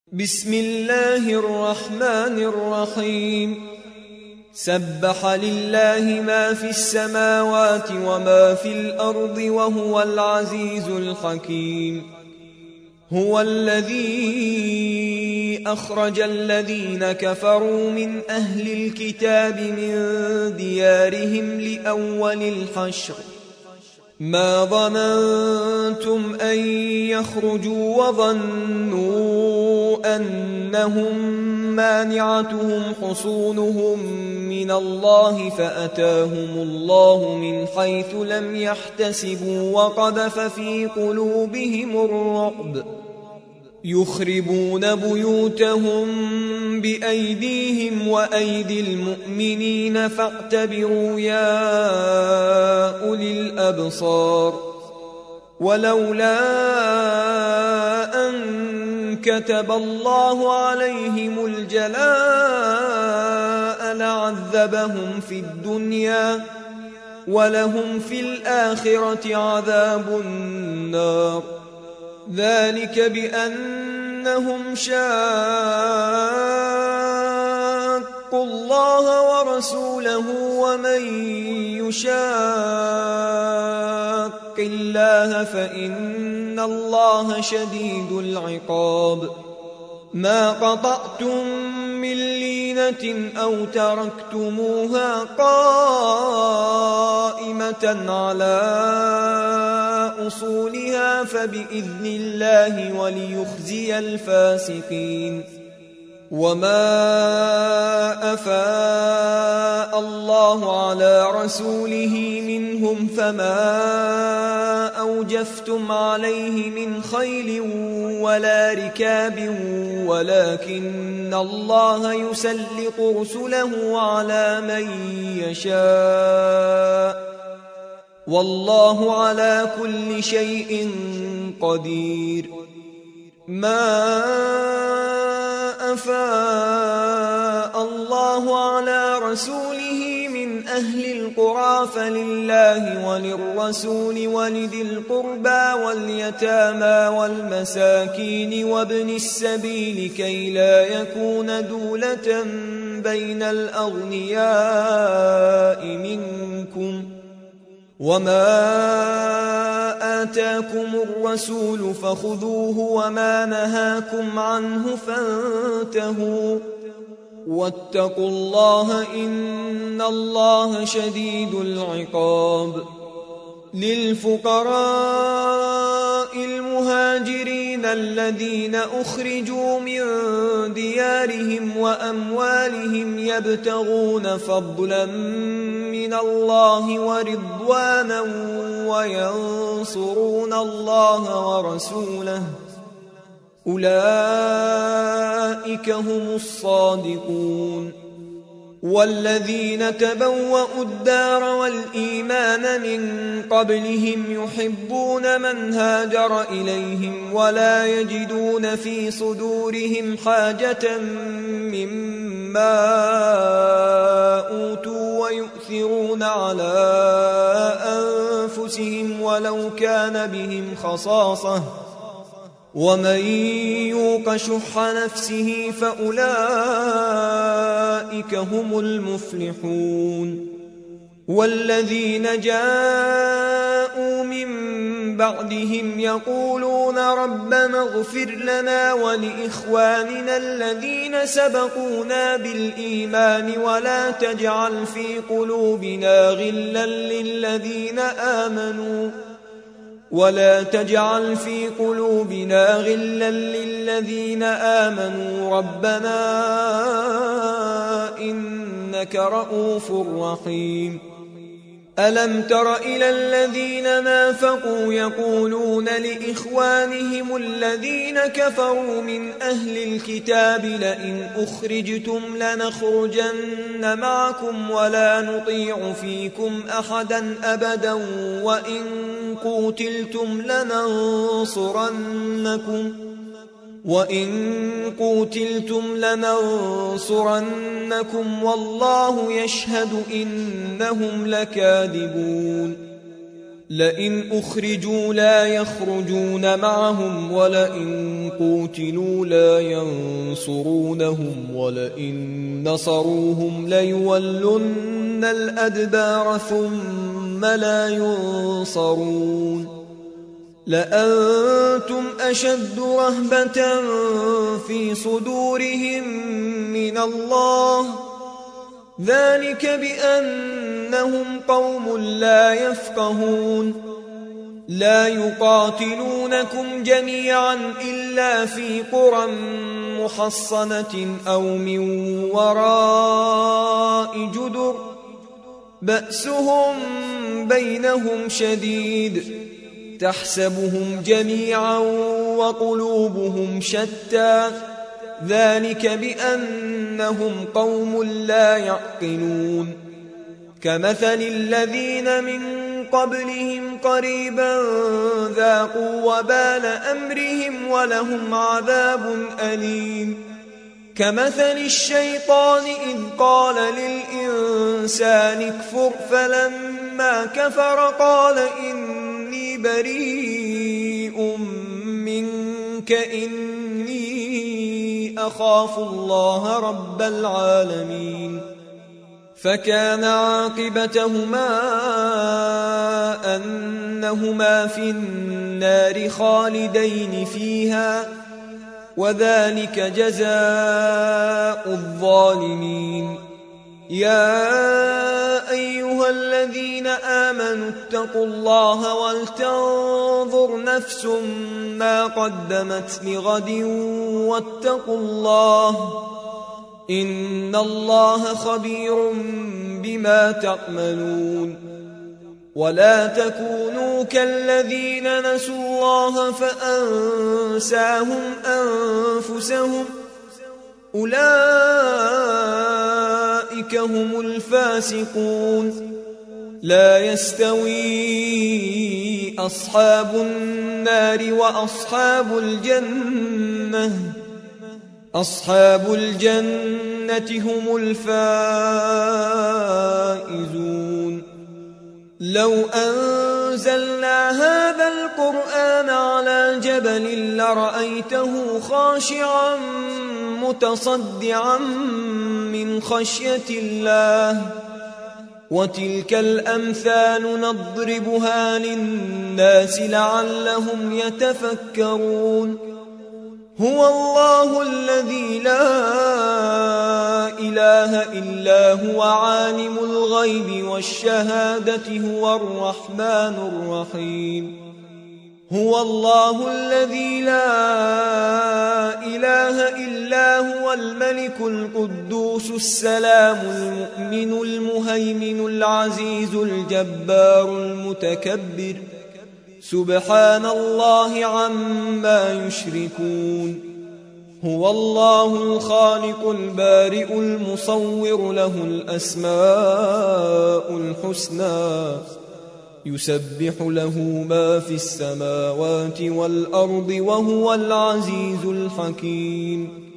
بسم الله الرحمن الرحيم. سبح لله ما في السماوات وما في الأرض وهو العزيز الحكيم. هو الذي أخرج الذين كفروا من أهل الكتاب من ديارهم لأول الحشر ما ظننتم أن يخرجوا وظنوا أنهم مانعتهم حصونهم من الله فأتاهم الله من حيث لم يحتسبوا وقذف في قلوبهم الرعب يخربون بيوتهم بأيديهم وأيدي المؤمنين فاعتبروا يا أولي الأبصار. ولولا أن كتب الله عليهم الجلاء لعذبهم في الدنيا ولهم في الآخرة عذاب النار. ذلك بأنهم شاقوا الله ورسوله ومن يشاق الله فإن الله شديد العقاب. ما قطعتم من لينة أو تركتموها قائمة على أصولها فبإذن الله وليخزي الفاسقين. وما أفاء الله على رسوله منهم فما أوجفتم عليه من خيل ولا ركاب ولكن الله يسلط رسله على من يشاء والله على كل شيء قدير. ما أفاء الله على رسوله من أهل القرى فلله وللرسول ولذي القربى واليتامى والمساكين وابن السبيل كي لا يكون دولة بين الأغنياء منكم. وما آتاكم الرسول فخذوه وما نهاكم عنه فانتهوا واتقوا الله إن الله شديد العقاب. للفقراء المهاجرين الذين أخرجوا من ديارهم وأموالهم يبتغون فضلا من الله ورضوانا وينصرون الله ورسوله أولئك هم الصادقون. والذين تبوأوا الدار والإيمان من قبلهم يحبون من هاجر إليهم ولا يجدون في صدورهم حاجة مما أوتوا ويؤثرون على أنفسهم ولو كان بهم خصاصة ومن يوق شح نفسه فأولئك هم المفلحون. والذين جاءوا من بعدهم يقولون ربنا اغفر لنا ولإخواننا الذين سبقونا بالإيمان ولا تجعل في قلوبنا غلا للذين آمنوا ربنا إنك رؤوف رحيم. ألم تر إلى الذين نافقوا يقولون لإخوانهم الذين كفروا من أهل الكتاب لئن أخرجتم لنخرجن معكم ولا نطيع فيكم أحدا أبدا وإن قوتلتم لننصرنكم والله يشهد إنهم لكاذبون. لئن أخرجوا لا يخرجون معهم ولئن قوتلوا لا ينصرونهم ولئن نصروهم ليولن الأدبار ثم لا ينصرون لأنتم أشد رهبة في صدورهم من الله ذلك بأنهم قوم لا يفقهون لا يقاتلونكم جميعا إلا في قرى محصنة أو من وراء جدر بأسهم بينهم شديد تحسبهم جميعا وقلوبهم شتى ذلك بأنهم قوم لا يعقلون كمثل الذين من قبلهم قريبا ذاقوا وبال أمرهم ولهم عذاب أليم كمثل الشيطان إذ قال للإنسان اكفر فلما كفر قال إني بريء منك إني أخاف الله رب العالمين فكان عاقبتهما أنهما في النار خالدين فيها وذلك جزاء الظالمين يا أيها الذين آمنوا اتقوا الله ولتنظر نفس ما قدمت لغد واتقوا الله إن الله خبير بما تعملون ولا تكونوا كالذين نسوا الله فأنساهم أنفسهم أولئك هم الفاسقون لا يستوي أصحاب النار وأصحاب الجنة أصحاب الجنة هم الفائزون لو أنزلنا هذا القرآن على جبل لرأيته خاشعا متصدعا من خشية الله وتلك الأمثال نضربها للناس لعلهم يتفكرون هو الله الذي لا إله إلا هو عالم الغيب والشهادة هو الرحمن الرحيم هو الله الذي لا إله إلا هو الملك القدوس السلام المؤمن المهيمن العزيز الجبار المتكبر سبحان الله عما يشركون هو الله الخالق البارئ المصور له الأسماء الحسنى يسبح له ما في السماوات والأرض وهو العزيز الحكيم